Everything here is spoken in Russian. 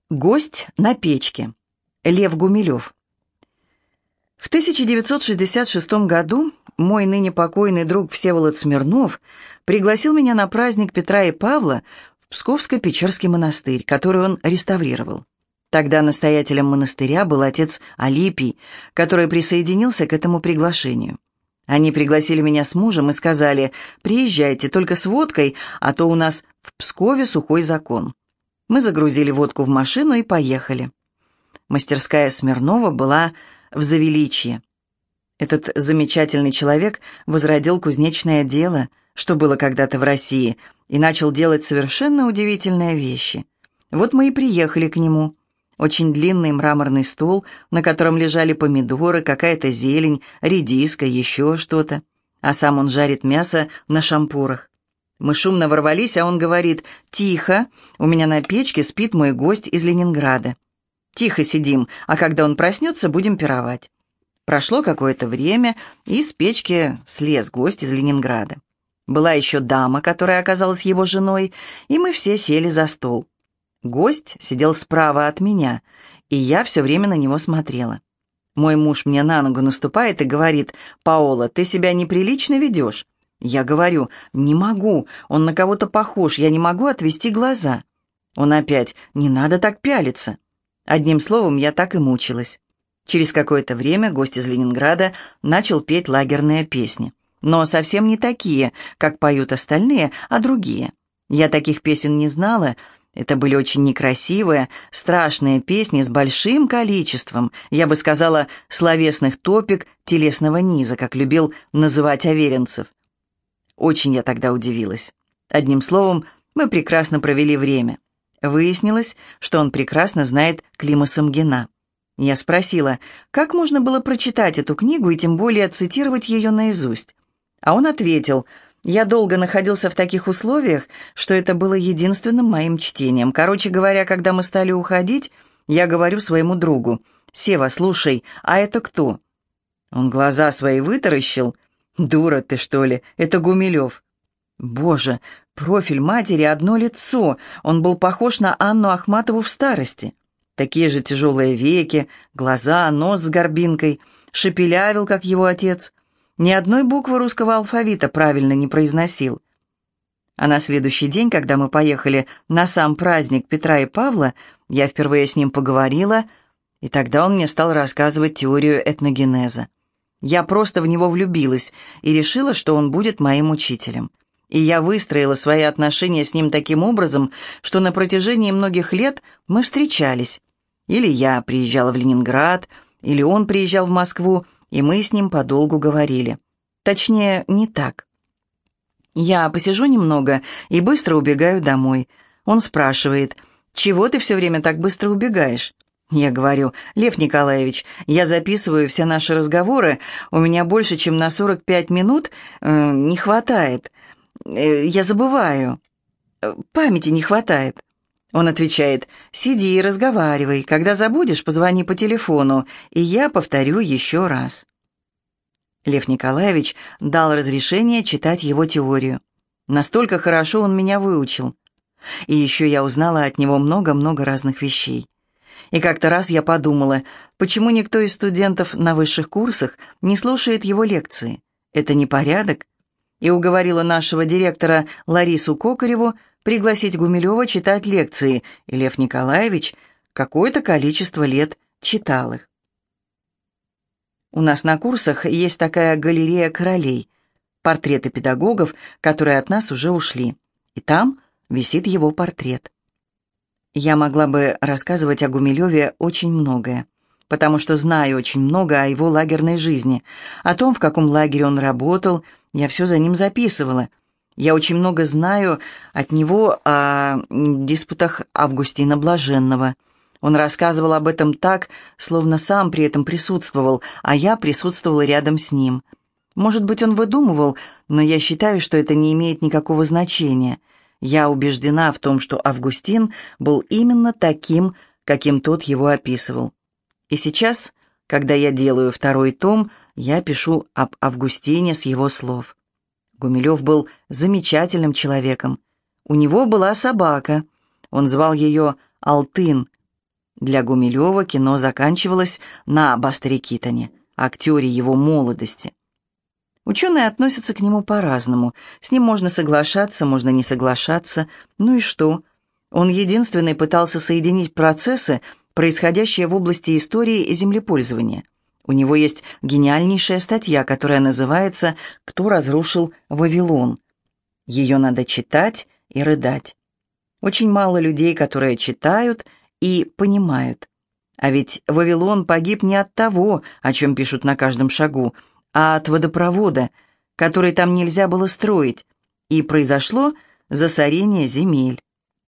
Гость на печке. Лев Гумилев. В 1966 году мой ныне покойный друг Всеволод Смирнов пригласил меня на праздник Петра и Павла в Псковско-Печерский монастырь, который он реставрировал. Тогда настоятелем монастыря был отец Алипий, который присоединился к этому приглашению. Они пригласили меня с мужем и сказали: «Приезжайте, только с водкой, а то у нас в Пскове сухой закон». Мы загрузили водку в машину и поехали. Мастерская Смирнова была в Завеличье. Этот замечательный человек возродил кузнечное дело, что было когда-то в России, и начал делать совершенно удивительные вещи. Вот мы и приехали к нему. Очень длинный мраморный стол, на котором лежали помидоры, какая-то зелень, редиска, еще что-то. А сам он жарит мясо на шампурах. Мы шумно ворвались, а он говорит: «Тихо, у меня на печке спит мой гость из Ленинграда. Тихо сидим, а когда он проснется, будем пировать». Прошло какое-то время, и с печки слез гость из Ленинграда. Была еще дама, которая оказалась его женой, и мы все сели за стол. Гость сидел справа от меня, и я все время на него смотрела. Мой муж мне на ногу наступает и говорит: «Паола, ты себя неприлично ведешь». Я говорю: «Не могу, он на кого-то похож, я не могу отвести глаза». Он опять: «Не надо так пялиться». Одним словом, я так и мучилась. Через какое-то время гость из Ленинграда начал петь лагерные песни. Но совсем не такие, как поют остальные, а другие. Я таких песен не знала. Это были очень некрасивые, страшные песни с большим количеством, я бы сказала, словесных топик телесного низа, как любил называть Аверинцев. Очень я тогда удивилась. Одним словом, мы прекрасно провели время. Выяснилось, что он прекрасно знает Клима Самгина. Я спросила, как можно было прочитать эту книгу и тем более цитировать ее наизусть. А он ответил: «Я долго находился в таких условиях, что это было единственным моим чтением. Короче говоря, когда мы стали уходить, я говорю своему другу: «Сева, слушай, а это кто?» Он глаза свои вытаращил. «Дура ты, что ли? Это Гумилев». Боже, профиль матери одно лицо. Он был похож на Анну Ахматову в старости. Такие же тяжелые веки, глаза, нос с горбинкой. Шепелявил, как его отец. Ни одной буквы русского алфавита правильно не произносил. А на следующий день, когда мы поехали на сам праздник Петра и Павла, я впервые с ним поговорила, и тогда он мне стал рассказывать теорию этногенеза. Я просто в него влюбилась и решила, что он будет моим учителем. И я выстроила свои отношения с ним таким образом, что на протяжении многих лет мы встречались. Или я приезжала в Ленинград, или он приезжал в Москву, и мы с ним подолгу говорили. Точнее, не так. Я посижу немного и быстро убегаю домой. Он спрашивает: «Чего ты все время так быстро убегаешь?» Я говорю: «Лев Николаевич, я записываю все наши разговоры, у меня больше, чем на 45 минут не хватает. Я забываю. Памяти не хватает». Он отвечает: «Сиди и разговаривай. Когда забудешь, позвони по телефону, и я повторю еще раз». Лев Николаевич дал разрешение читать его теорию. Настолько хорошо он меня выучил. И еще я узнала от него много-много разных вещей. И как-то раз я подумала, почему никто из студентов на высших курсах не слушает его лекции? Это непорядок. И уговорила нашего директора Ларису Кокареву пригласить Гумилева читать лекции, и Лев Николаевич какое-то количество лет читал их. У нас на курсах есть такая галерея королей, портреты педагогов, которые от нас уже ушли, и там висит его портрет. Я могла бы рассказывать о Гумилеве очень многое, потому что знаю очень много о его лагерной жизни, о том, в каком лагере он работал, я все за ним записывала. Я очень много знаю от него о диспутах Августина Блаженного. Он рассказывал об этом так, словно сам при этом присутствовал, а я присутствовала рядом с ним. Может быть, он выдумывал, но я считаю, что это не имеет никакого значения. Я убеждена в том, что Августин был именно таким, каким тот его описывал. И сейчас, когда я делаю второй том, я пишу об Августине с его слов. Гумилев был замечательным человеком. У него была собака. Он звал ее Алтын, Для Гумилева кино заканчивалось на Бастере Китоне, актере его молодости. Ученые относятся к нему по-разному. С ним можно соглашаться, можно не соглашаться. Ну и что? Он единственный пытался соединить процессы, происходящие в области истории и землепользования. У него есть гениальнейшая статья, которая называется «Кто разрушил Вавилон?». Ее надо читать и рыдать. Очень мало людей, которые читают и понимают. А ведь Вавилон погиб не от того, о чем пишут на каждом шагу, а от водопровода, который там нельзя было строить, и произошло засорение земель.